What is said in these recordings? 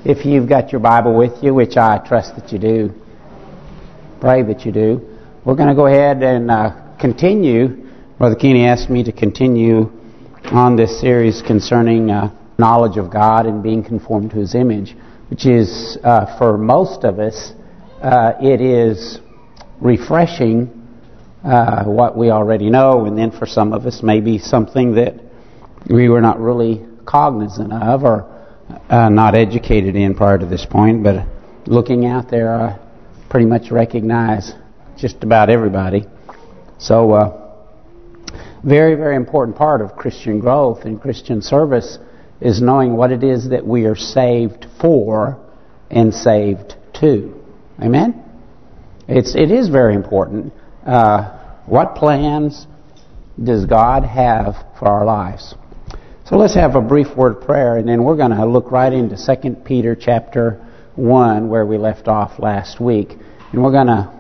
If you've got your Bible with you, which I trust that you do, pray that you do, we're going to go ahead and continue. Brother Keeney asked me to continue on this series concerning knowledge of God and being conformed to His image, which is, for most of us, it is refreshing what we already know, and then for some of us, maybe something that we were not really cognizant of or not educated in prior to this point, but looking out there, I pretty much recognize just about everybody. So, very, very important part of Christian growth and Christian service is knowing what it is that we are saved for and saved to. Amen? It is very important. What plans does God have for our lives? So let's have a brief word of prayer, and then we're going to look right into 2 Peter chapter 1, where we left off last week. And we're going to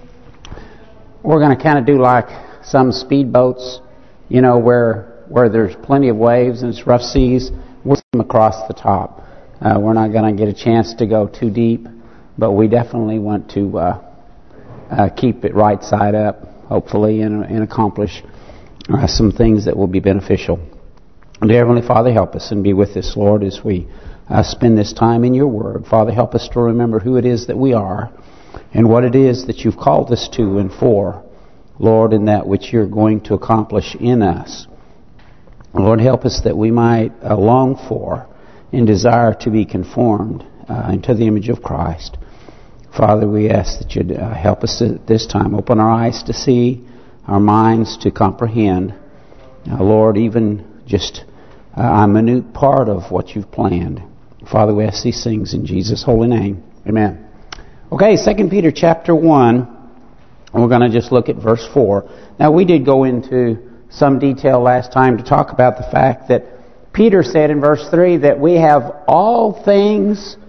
kind of do like some speedboats, you know, where there's plenty of waves and it's rough seas. We'll swim across the top. We're not going to get a chance to go too deep, but we definitely want to keep it right side up, hopefully, and accomplish some things that will be beneficial. Dear Heavenly Father, help us and be with us, Lord, as we spend this time in Your Word. Father, help us to remember who it is that we are and what it is that You've called us to and for, Lord, in that which You're going to accomplish in us. Lord, help us that we might long for and desire to be conformed into the image of Christ. Father, we ask that You'd help us at this time. Open our eyes to see, our minds to comprehend. Lord, even just a minute part of what You've planned. Father, we ask these things in Jesus' holy name. Amen. Okay, 2 Peter chapter 1. We're going to just look at verse 4. Now, we did go into some detail last time to talk about the fact that Peter said in verse 3 that we have all things.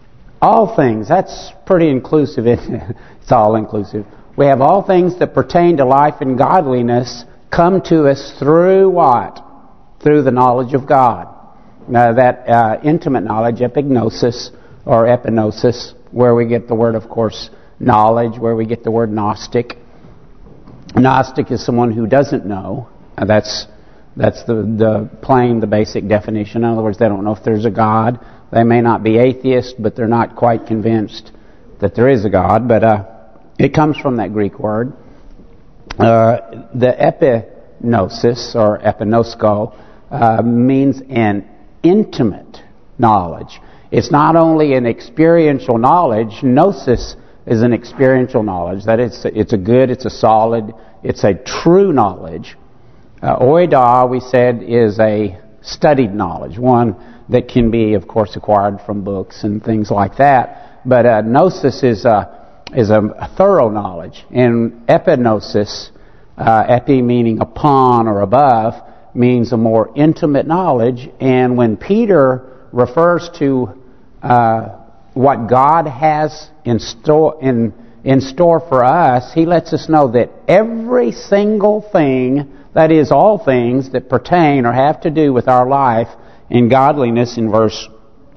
That's pretty inclusive, isn't it? It's all inclusive. We have all things that pertain to life and godliness come to us through what? Through the knowledge of God. Now that intimate knowledge, epignosis or epinosis, where we get the word, of course, knowledge, where we get the word Gnostic. Gnostic is someone who doesn't know. That's the basic definition. In other words, they don't know if there's a God. They may not be atheists, but they're not quite convinced that there is a God. But it comes from that Greek word. The epignosis or epinosko means an intimate knowledge. It's not only an experiential knowledge. Gnosis is an experiential knowledge. That it's a good, it's a solid, it's a true knowledge. Oida, we said, is a studied knowledge, one that can be, of course, acquired from books and things like that. But gnosis is a thorough knowledge. And epignosis, epi meaning upon or above, means a more intimate knowledge. And when Peter refers to what God has in store for us, he lets us know that every single thing, that is, all things that pertain or have to do with our life in godliness, in verse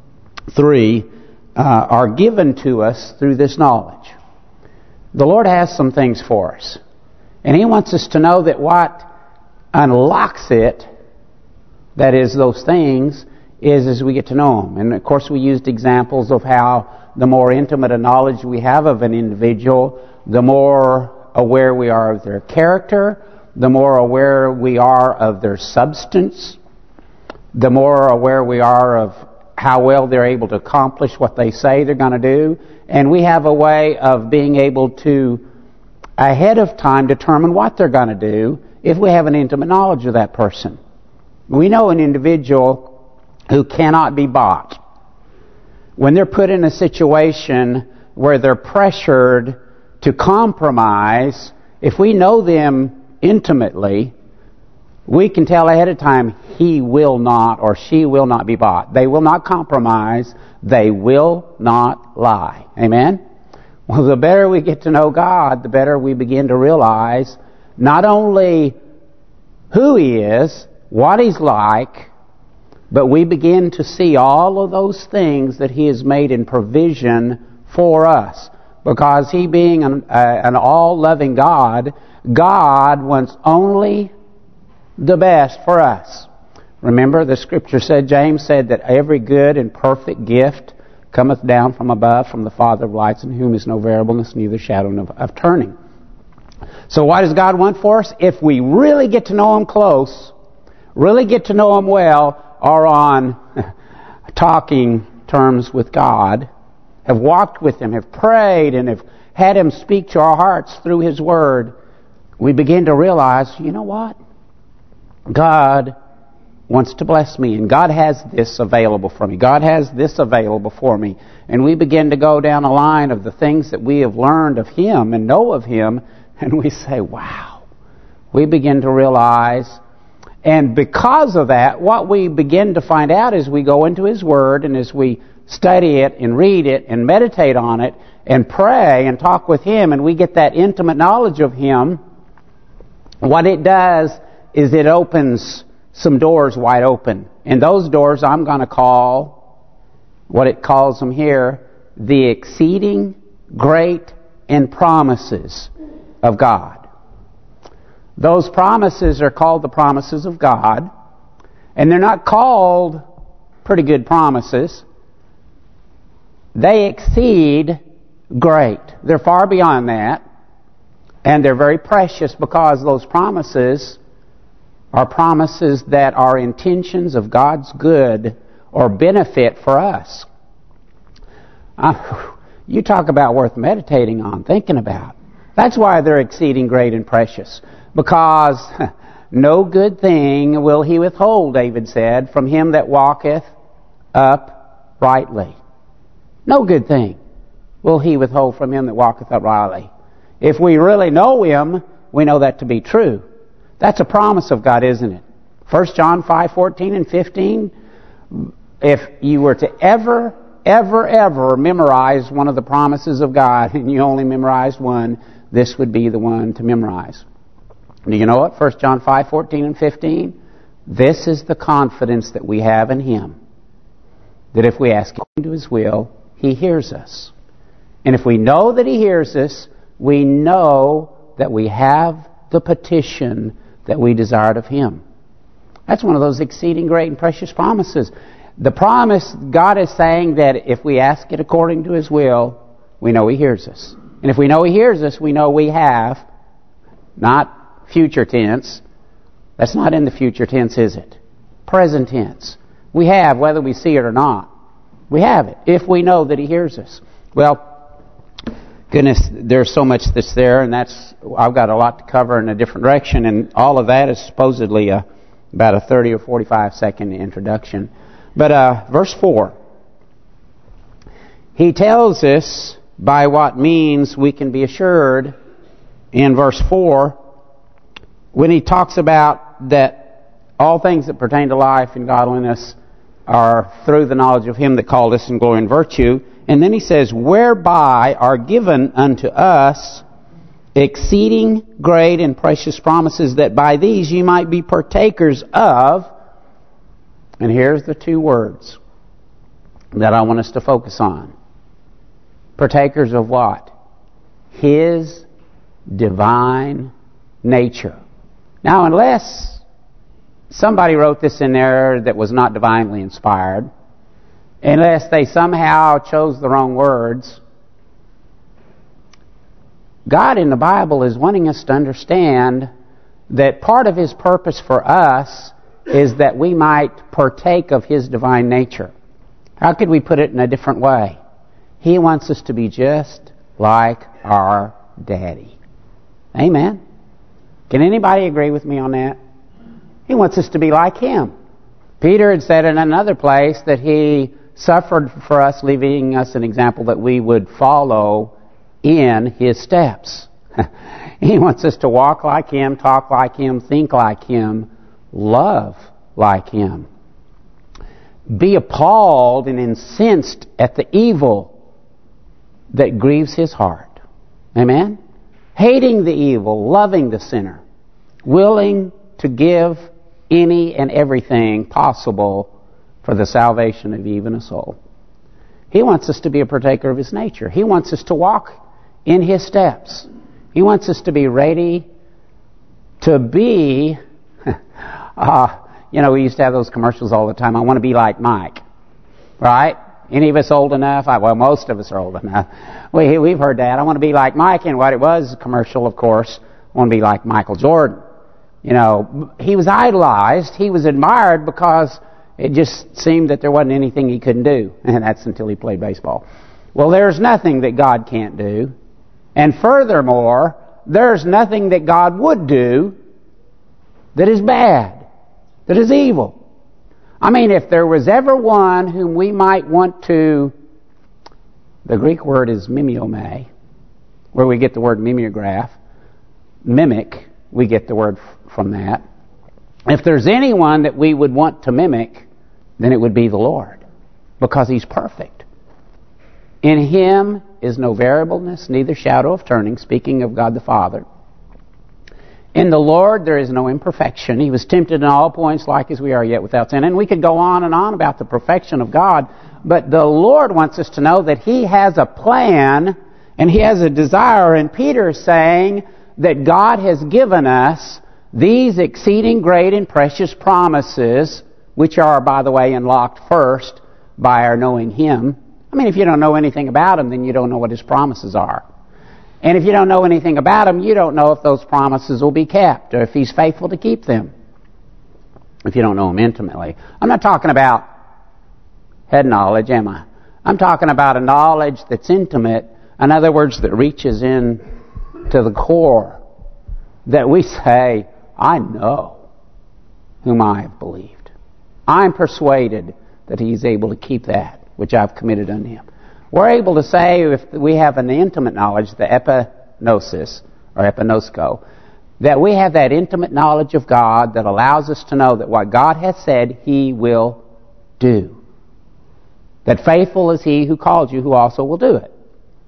3, are given to us through this knowledge. The Lord has some things for us. And He wants us to know that what unlocks it, that is, those things, is as we get to know Him. And of course we used examples of how the more intimate a knowledge we have of an individual, the more aware we are of their character, the more aware we are of their substance, the more aware we are of how well they're able to accomplish what they say they're going to do. And we have a way of being able to, ahead of time, determine what they're going to do if we have an intimate knowledge of that person. We know an individual who cannot be bought. When they're put in a situation where they're pressured to compromise, if we know them intimately, we can tell ahead of time he will not or she will not be bought. They will not compromise. They will not lie. Amen? Well, the better we get to know God, the better we begin to realize not only who He is, what He's like, But we begin to see all of those things that He has made in provision for us. Because He being an all-loving God, God wants only the best for us. Remember, the Scripture said, James said, that every good and perfect gift cometh down from above, from the Father of lights, in whom is no variableness, neither shadow of turning. So what does God want for us? If we really get to know Him close, really get to know Him well, are on talking terms with God, have walked with Him, have prayed, and have had Him speak to our hearts through His Word, we begin to realize, you know what? God wants to bless me, and God has this available for me. God has this available for me. And we begin to go down a line of the things that we have learned of Him and know of Him, and we say, wow. We begin to realize, and because of that, what we begin to find out as we go into His Word, and as we study it and read it and meditate on it and pray and talk with Him, and we get that intimate knowledge of Him, what it does is it opens some doors wide open. And those doors I'm going to call, what it calls them here, the exceeding great and promises of God. Those promises are called the promises of God. And they're not called pretty good promises. They exceed great. They're far beyond that. And they're very precious because those promises are promises that are intentions of God's good or benefit for us. You talk about worth meditating on, thinking about. That's why they're exceeding great and precious. Because no good thing will He withhold, David said, from him that walketh uprightly. No good thing will He withhold from him that walketh uprightly. If we really know Him, we know that to be true. That's a promise of God, isn't it? 1 John 5:14 and 15. If you were to ever memorize one of the promises of God, and you only memorized one, this would be the one to memorize. Do you know what? 1 John 5:14 and 15. This is the confidence that we have in Him, that if we ask Him to His will, He hears us. And if we know that He hears us, we know that we have the petition that we desired of Him. That's one of those exceeding great and precious promises. The promise, God is saying that if we ask it according to His will, we know He hears us. And if we know He hears us, we know we have, not future tense. That's not in the future tense, is it? Present tense. We have, whether we see it or not. We have it, if we know that He hears us. Well, goodness, there's so much that's there, and I've got a lot to cover in a different direction, and all of that is supposedly about a 30 or 45 second introduction. But verse 4, He tells us by what means we can be assured in verse 4, when He talks about that all things that pertain to life and godliness are through the knowledge of Him that called us in glory and virtue. And then He says, whereby are given unto us exceeding great and precious promises, that by these ye might be partakers of, and here's the two words that I want us to focus on. Partakers of what? His divine nature. Now, unless somebody wrote this in there that was not divinely inspired, unless they somehow chose the wrong words, God in the Bible is wanting us to understand that part of His purpose for us is that we might partake of His divine nature. How could we put it in a different way? He wants us to be just like our Daddy. Amen? Can anybody agree with me on that? He wants us to be like Him. Peter had said in another place that He suffered for us, leaving us an example that we would follow in His steps. He wants us to walk like Him, talk like Him, think like Him, love like Him. Be appalled and incensed at the evil that grieves His heart. Amen? Hating the evil, loving the sinner, willing to give any and everything possible for the salvation of even a soul. He wants us to be a partaker of His nature. He wants us to walk in His steps. He wants us to be ready to be... we used to have those commercials all the time. I want to be like Mike. Right? Any of us old enough? Well, most of us are old enough. We've heard that. I want to be like Mike. And what it was, a commercial, of course, I want to be like Michael Jordan. He was idolized. He was admired because it just seemed that there wasn't anything he couldn't do. And that's until he played baseball. Well, there's nothing that God can't do. And furthermore, there's nothing that God would do that is bad, that is evil. I mean, if there was ever one whom we might want to... The Greek word is mimeomai, where we get the word mimeograph. Mimic, we get the word from that. If there's anyone that we would want to mimic, then it would be the Lord, because He's perfect. In Him is no variableness, neither shadow of turning, speaking of God the Father. In the Lord there is no imperfection. He was tempted in all points like as we are, yet without sin. And we could go on and on about the perfection of God, but the Lord wants us to know that He has a plan and He has a desire. And Peter is saying that God has given us these exceeding great and precious promises, which are, by the way, unlocked first by our knowing Him. I mean, if you don't know anything about Him, then you don't know what His promises are. And if you don't know anything about Him, you don't know if those promises will be kept or if He's faithful to keep them. If you don't know Him intimately. I'm not talking about head knowledge, am I? I'm talking about a knowledge that's intimate. In other words, that reaches in to the core. That we say, I know whom I have believed. I'm persuaded that He's able to keep that which I've committed unto Him. We're able to say, if we have an intimate knowledge, the epignosis, or epignosko, that we have that intimate knowledge of God that allows us to know that what God has said, He will do. That faithful is He who called you, who also will do it.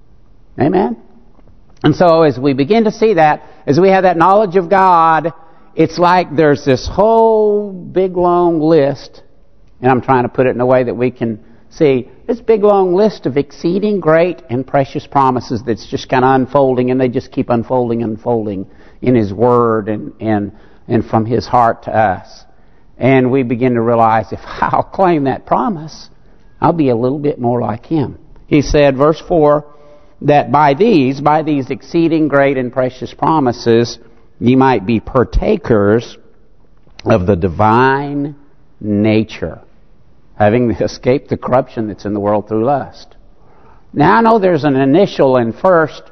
Amen? And so as we begin to see that, as we have that knowledge of God, it's like there's this whole big long list, and I'm trying to put it in a way that we can see, this big long list of exceeding great and precious promises that's just kind of unfolding, and they just keep unfolding and unfolding in His Word and from His heart to us. And we begin to realize, if I'll claim that promise, I'll be a little bit more like Him. He said, verse 4, that by these exceeding great and precious promises, ye might be partakers of the divine nature, having escaped the corruption that's in the world through lust. Now I know there's an initial and first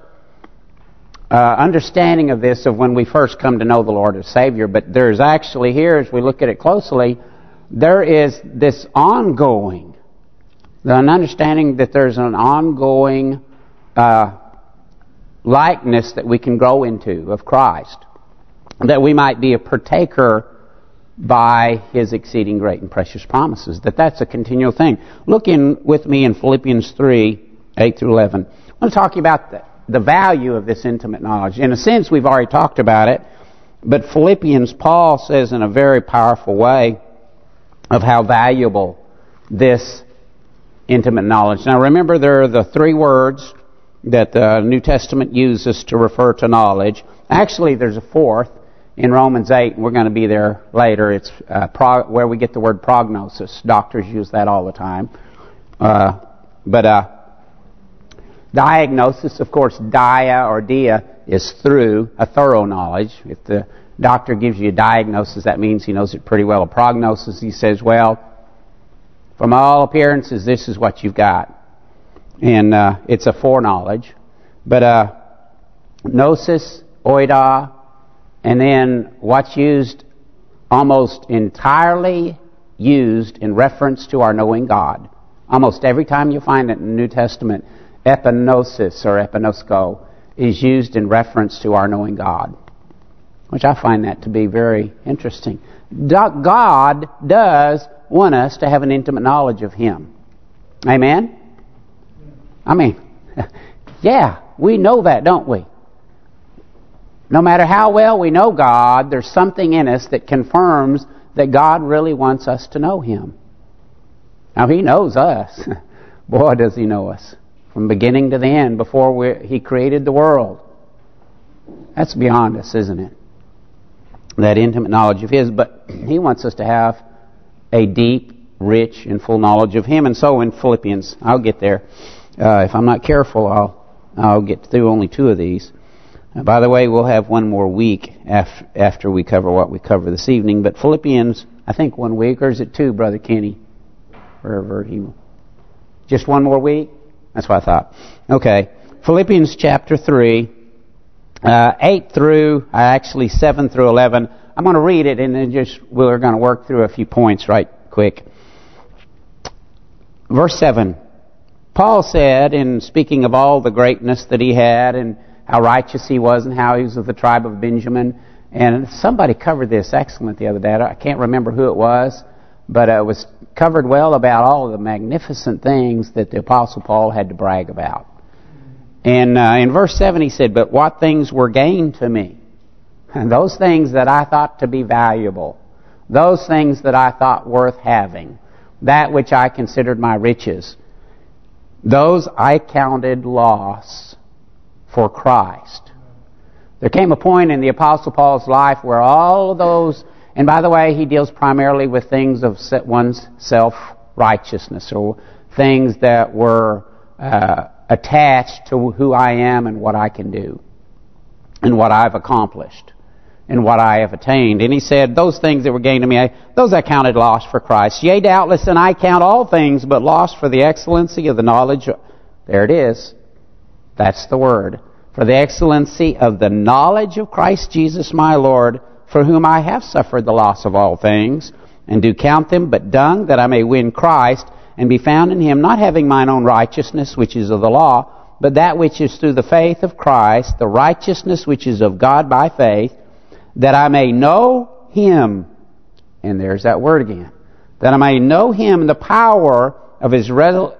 understanding of this of when we first come to know the Lord as Savior, but there's actually here, as we look at it closely, there is this ongoing, an understanding that there's an ongoing likeness that we can grow into of Christ, that we might be a partaker by His exceeding great and precious promises. That's a continual thing. Look with me in Philippians 3, 8 through 11. I want to talk about the value of this intimate knowledge. In a sense, we've already talked about it, but Philippians, Paul says in a very powerful way of how valuable this intimate knowledge. Now remember, there are the three words that the New Testament uses to refer to knowledge. Actually, there's a fourth. In Romans 8, we're going to be there later, it's where we get the word prognosis. Doctors use that all the time. But diagnosis, of course, dia or dia is through a thorough knowledge. If the doctor gives you a diagnosis, that means he knows it pretty well. A prognosis, he says, well, from all appearances, this is what you've got. And it's a foreknowledge. But gnosis, oida, and then what's used, almost entirely used in reference to our knowing God. Almost every time you find it in the New Testament, epignosis or epignosko is used in reference to our knowing God, which I find that to be very interesting. God does want us to have an intimate knowledge of Him. Amen? I mean, yeah, we know that, don't we? No matter how well we know God, there's something in us that confirms that God really wants us to know Him. Now, He knows us. Boy, does He know us. From beginning to the end, before He created the world. That's beyond us, isn't it? That intimate knowledge of His. But He wants us to have a deep, rich, and full knowledge of Him. And so in Philippians, I'll get there. If I'm not careful, I'll get through only 2 of these. By the way, we'll have one more week after we cover what we cover this evening. But Philippians, I think 1 week, or is it 2, Brother Kenny? Wherever he... Just 1 more week? That's what I thought. Okay. Philippians chapter 3, 8 through, actually 7 through 11. I'm going to read it and then we're going to work through a few points right quick. Verse 7. Paul said, in speaking of all the greatness that he had and how righteous he was and how he was of the tribe of Benjamin. And somebody covered this excellent the other day. I can't remember who it was, but it was covered well about all of the magnificent things that the Apostle Paul had to brag about. And in verse 7 he said, but what things were gained to me? And those things that I thought to be valuable, those things that I thought worth having, that which I considered my riches, those I counted loss for Christ. There came a point in the Apostle Paul's life where all of those, and by the way, he deals primarily with things of one's self-righteousness, or things that were attached to who I am and what I can do, and what I've accomplished, and what I have attained. And he said, those things that were gained to me, those I counted loss for Christ. Yea, doubtless, and I count all things but loss for the excellency of the knowledge. There it is. That's the word. For the excellency of the knowledge of Christ Jesus my Lord, for whom I have suffered the loss of all things, and do count them but dung, that I may win Christ, and be found in Him, not having mine own righteousness, which is of the law, but that which is through the faith of Christ, the righteousness which is of God by faith, that I may know Him, and there's that word again, that I may know Him, the power of His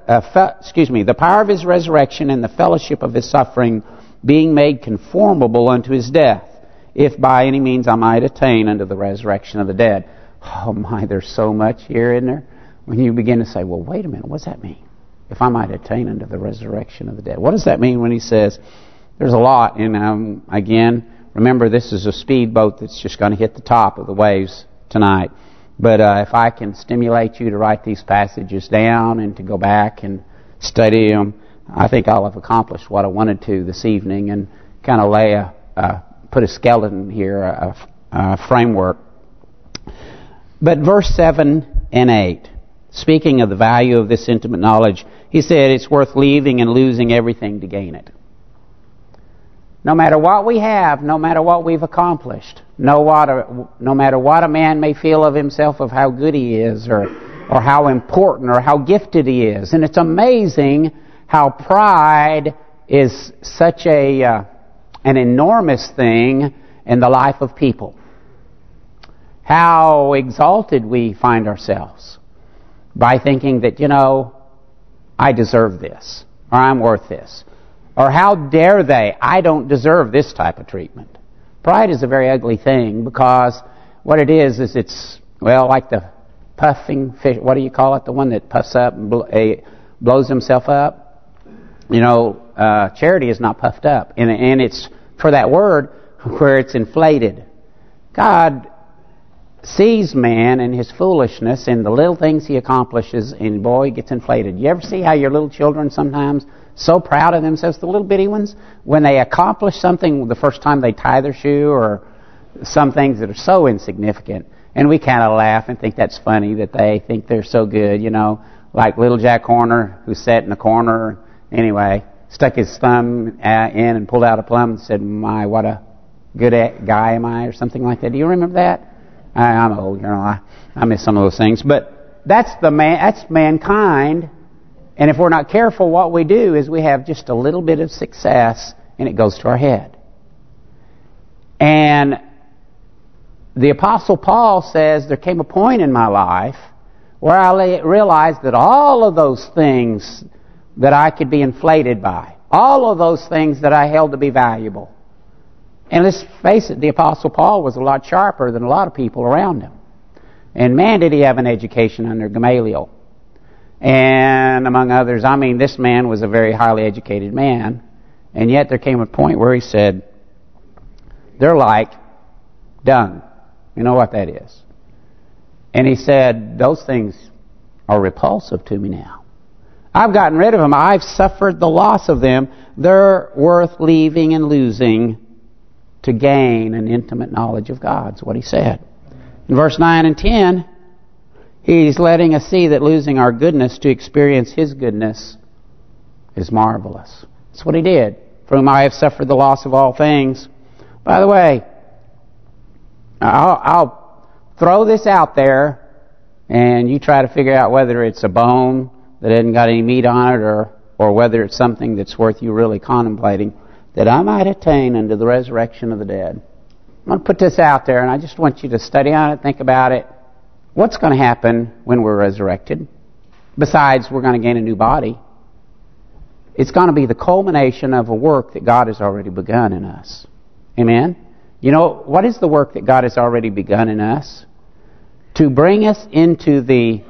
the power of His resurrection and the fellowship of His suffering, being made conformable unto His death, if by any means I might attain unto the resurrection of the dead. Oh my, there's so much here, isn't there? When you begin to say, well, wait a minute, what does that mean? If I might attain unto the resurrection of the dead. What does that mean when he says, there's a lot, and again, remember this is a speedboat that's just going to hit the top of the waves tonight. But if I can stimulate you to write these passages down and to go back and study them, I think I'll have accomplished what I wanted to this evening, and kind of put a skeleton here, a framework. But verse 7 and 8, speaking of the value of this intimate knowledge, he said it's worth leaving and losing everything to gain it. No matter what we have, no matter what we've accomplished, no matter what a man may feel of himself, of how good he is, or how important, or how gifted he is. And it's amazing how pride is such an enormous thing in the life of people. How exalted we find ourselves by thinking that, I deserve this, or I'm worth this. Or how dare they, I don't deserve this type of treatment. Pride is a very ugly thing, because what it is it's, like the puffing fish, what do you call it? The one that puffs up and blows himself up. Charity is not puffed up. And it's for that word where it's inflated. God sees man and his foolishness and the little things he accomplishes, and boy, he gets inflated. You ever see how your little children sometimes so proud of themselves, the little bitty ones, when they accomplish something the first time they tie their shoe, or some things that are so insignificant, and we kind of laugh and think that's funny that they think they're so good, like little Jack Horner, who sat in the corner, anyway, stuck his thumb in and pulled out a plum and said, my, what a good guy am I, or something like that. Do you remember that? I'm old, I miss some of those things. But that's mankind. And if we're not careful, what we do is we have just a little bit of success, and it goes to our head. And the Apostle Paul says, there came a point in my life where I realized that all of those things that I could be inflated by, all of those things that I held to be valuable. And let's face it, the Apostle Paul was a lot sharper than a lot of people around him. And man, did he have an education under Gamaliel. And among others, I mean, this man was a very highly educated man. And yet there came a point where he said, they're like dung. You know what that is. And he said, those things are repulsive to me now. I've gotten rid of them. I've suffered the loss of them. They're worth leaving and losing to gain an intimate knowledge of God. That's what he said. In verse 9 and 10, he's letting us see that losing our goodness to experience his goodness is marvelous. That's what he did. For whom I have suffered the loss of all things. By the way, I'll throw this out there, and you try to figure out whether it's a bone that hasn't got any meat on it, or whether it's something that's worth you really contemplating, that I might attain unto the resurrection of the dead. I'm going to put this out there, and I just want you to study on it, think about it. What's going to happen when we're resurrected? Besides, we're going to gain a new body. It's going to be the culmination of a work that God has already begun in us. Amen? You know, what is the work that God has already begun in us? To bring us into the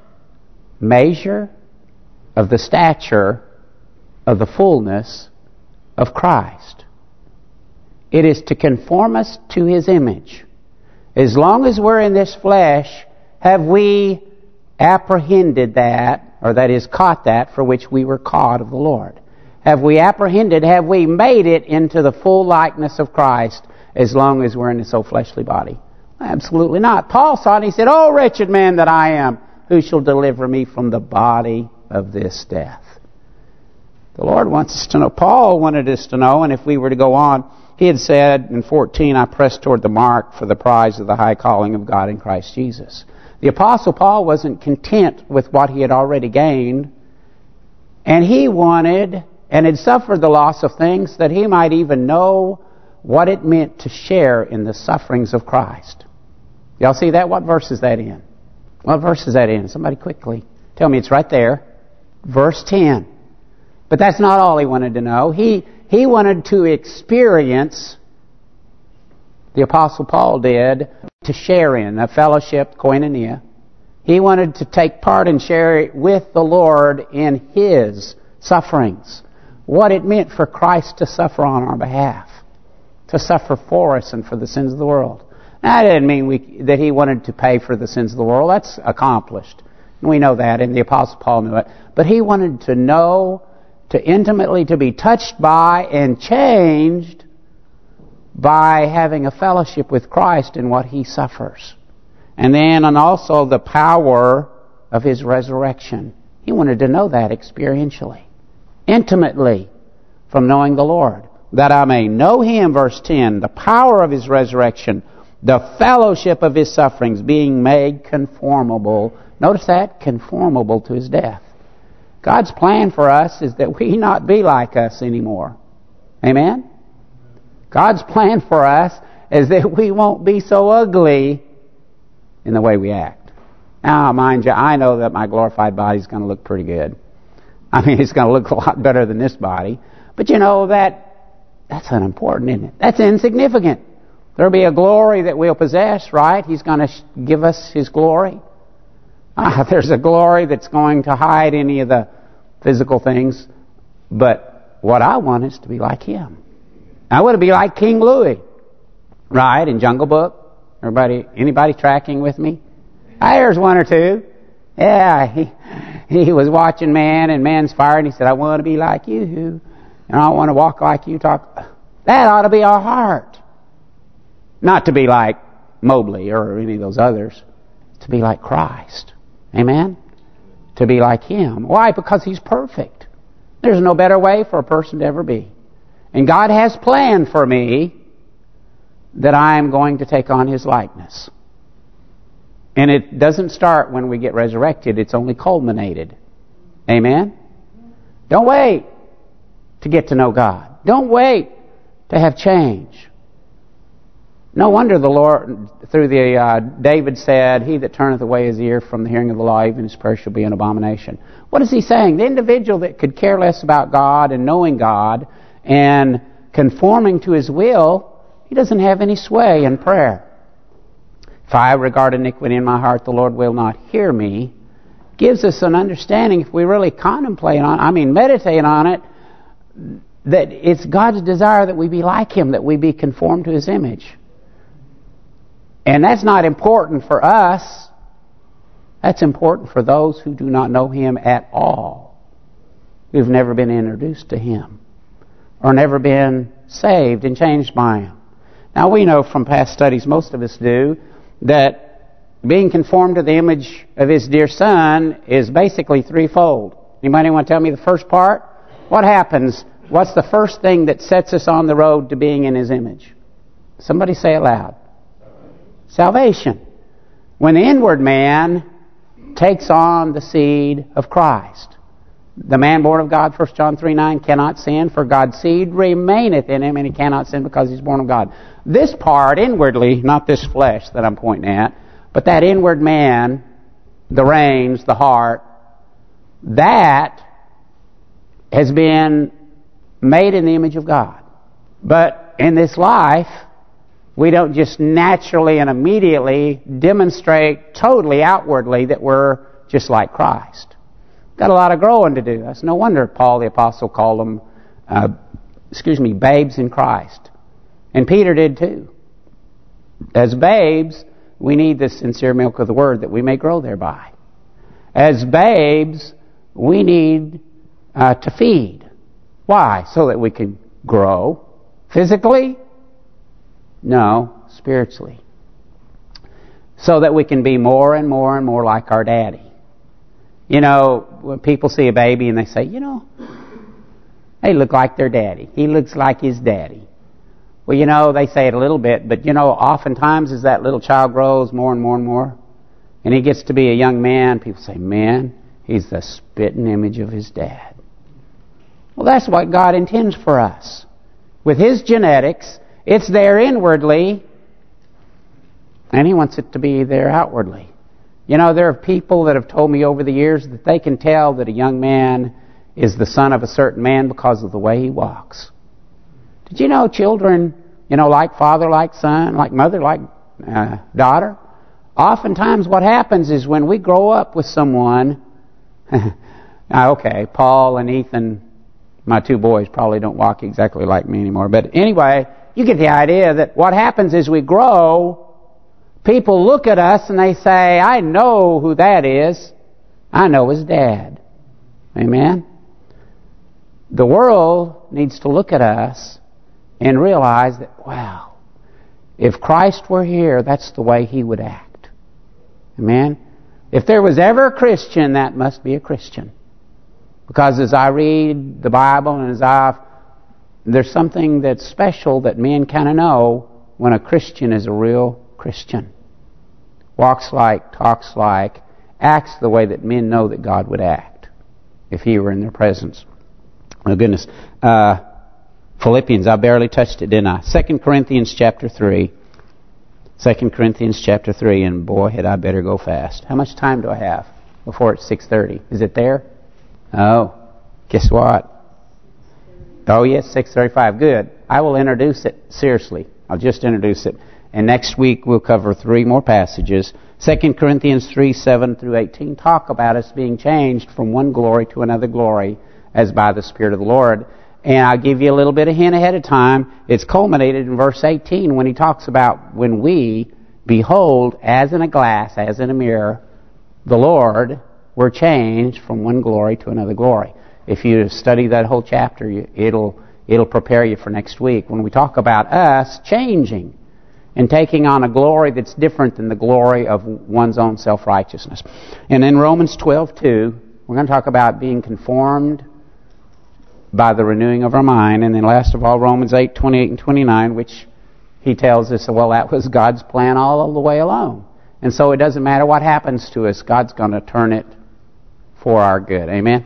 measure of the stature of the fullness of Christ. It is to conform us to His image. As long as we're in this flesh, have we apprehended that, or that is caught that, for which we were caught of the Lord? Have we apprehended, have we made it into the full likeness of Christ as long as we're in this old fleshly body? Absolutely not. Paul saw it and he said, "Oh, wretched man that I am, who shall deliver me from the body of this death?" The Lord wants us to know. Paul wanted us to know, and if we were to go on, he had said in 14, "I press toward the mark for the prize of the high calling of God in Christ Jesus." The Apostle Paul wasn't content with what he had already gained, and he wanted and had suffered the loss of things that he might even know what it meant to share in the sufferings of Christ. Y'all see that? What verse is that in? What verse is that in? Somebody quickly tell me. It's right there. Verse 10. But that's not all he wanted to know. He wanted to experience, the Apostle Paul did, to share in a fellowship, koinonia. He wanted to take part and share with the Lord in His sufferings. What it meant for Christ to suffer on our behalf. To suffer for us and for the sins of the world. Now, that didn't mean that He wanted to pay for the sins of the world. That's accomplished. We know that, and the Apostle Paul knew it. But he wanted to know, to intimately to be touched by and changed by having a fellowship with Christ in what He suffers. And then also the power of His resurrection. He wanted to know that experientially, intimately, from knowing the Lord. That I may know Him, verse 10, the power of His resurrection, the fellowship of His sufferings, being made conformable. Notice that, conformable to His death. God's plan for us is that we not be like us anymore. Amen? God's plan for us is that we won't be so ugly in the way we act. Now, mind you, I know that my glorified body is going to look pretty good. I mean, it's going to look a lot better than this body. But you know, that's unimportant, isn't it? That's insignificant. There'll be a glory that we'll possess, right? He's going to give us His glory. There's a glory that's going to hide any of the physical things. But what I want is to be like Him. I want to be like King Louis, right, in Jungle Book. Anybody tracking with me? There's one or two. Yeah, he was watching man and man's fire, and he said, "I want to be like you, and I want to walk like you talk." That ought to be our heart. Not to be like Mobley or any of those others. To be like Christ. Amen? To be like Him. Why? Because He's perfect. There's no better way for a person to ever be. And God has planned for me that I am going to take on His likeness. And it doesn't start when we get resurrected. It's only culminated. Amen? Don't wait to get to know God. Don't wait to have change. No wonder the Lord, through David said, "He that turneth away his ear from the hearing of the law, even his prayer shall be an abomination." What is he saying? The individual that could care less about God and knowing God and conforming to His will, he doesn't have any sway in prayer. "If I regard iniquity in my heart, the Lord will not hear me. gives us an understanding, if we really contemplate on it, meditate on it, that it's God's desire that we be like Him, that we be conformed to His image. And that's not important for us. That's important for those who do not know Him at all, who've never been introduced to Him, or never been saved and changed by Him. Now we know from past studies, most of us do, that being conformed to the image of His dear Son is basically threefold. Anybody want to tell me the first part? What happens? What's the first thing that sets us on the road to being in His image? Somebody say it loud. Salvation. When the inward man takes on the seed of Christ. The man born of God, 1 John 3:9, cannot sin, for God's seed remaineth in him, and he cannot sin because he's born of God. This part, inwardly, not this flesh that I'm pointing at, but that inward man, the reins, the heart, that has been made in the image of God. But in this life, we don't just naturally and immediately demonstrate totally outwardly that we're just like Christ. Got a lot of growing to do. That's no wonder Paul the Apostle called them, babes in Christ. And Peter did too. As babes, we need the sincere milk of the Word that we may grow thereby. As babes, we need to feed. Why? So that we can grow. Physically? No, spiritually. So that we can be more and more and more like our daddy. You know, when people see a baby and they say, they look like their daddy. He looks like his daddy. Well, they say it a little bit, but oftentimes as that little child grows more and more and more, and he gets to be a young man, people say, man, he's the spitting image of his dad. Well, that's what God intends for us. With His genetics, it's there inwardly, and He wants it to be there outwardly. There are people that have told me over the years that they can tell that a young man is the son of a certain man because of the way he walks. Did you know children, like father, like son, like mother, like daughter? Oftentimes what happens is when we grow up with someone, okay, Paul and Ethan, my two boys, probably don't walk exactly like me anymore. But anyway, you get the idea that what happens is we grow. People look at us and they say, I know who that is. I know his dad. Amen? The world needs to look at us and realize that, wow, if Christ were here, that's the way He would act. Amen? If there was ever a Christian, that must be a Christian. Because as I read the Bible and there's something that's special that men kind of know when a Christian is a real Christian. Walks like, talks like, acts the way that men know that God would act if He were in their presence. Oh goodness. Philippians, I barely touched it, didn't I? 2 Corinthians chapter 3. 2 Corinthians chapter 3, and boy, had I better go fast. How much time do I have before it's 6:30? Is it there? Oh, guess what? Oh yes, 6:35. Good. I will introduce it, seriously. I'll just introduce it. And next week we'll cover 3 more passages. 2 Corinthians 3, 7 through 18 talk about us being changed from one glory to another glory as by the Spirit of the Lord. And I'll give you a little bit of hint ahead of time. It's culminated in verse 18 when he talks about when we behold as in a glass, as in a mirror, the Lord, we're changed from one glory to another glory. If you study that whole chapter, it'll prepare you for next week when we talk about us changing and taking on a glory that's different than the glory of one's own self-righteousness. And in Romans 12:2, we're going to talk about being conformed by the renewing of our mind. And then last of all, Romans 8:28 and 29, which he tells us, well, that was God's plan all the way along. And so it doesn't matter what happens to us, God's going to turn it for our good. Amen?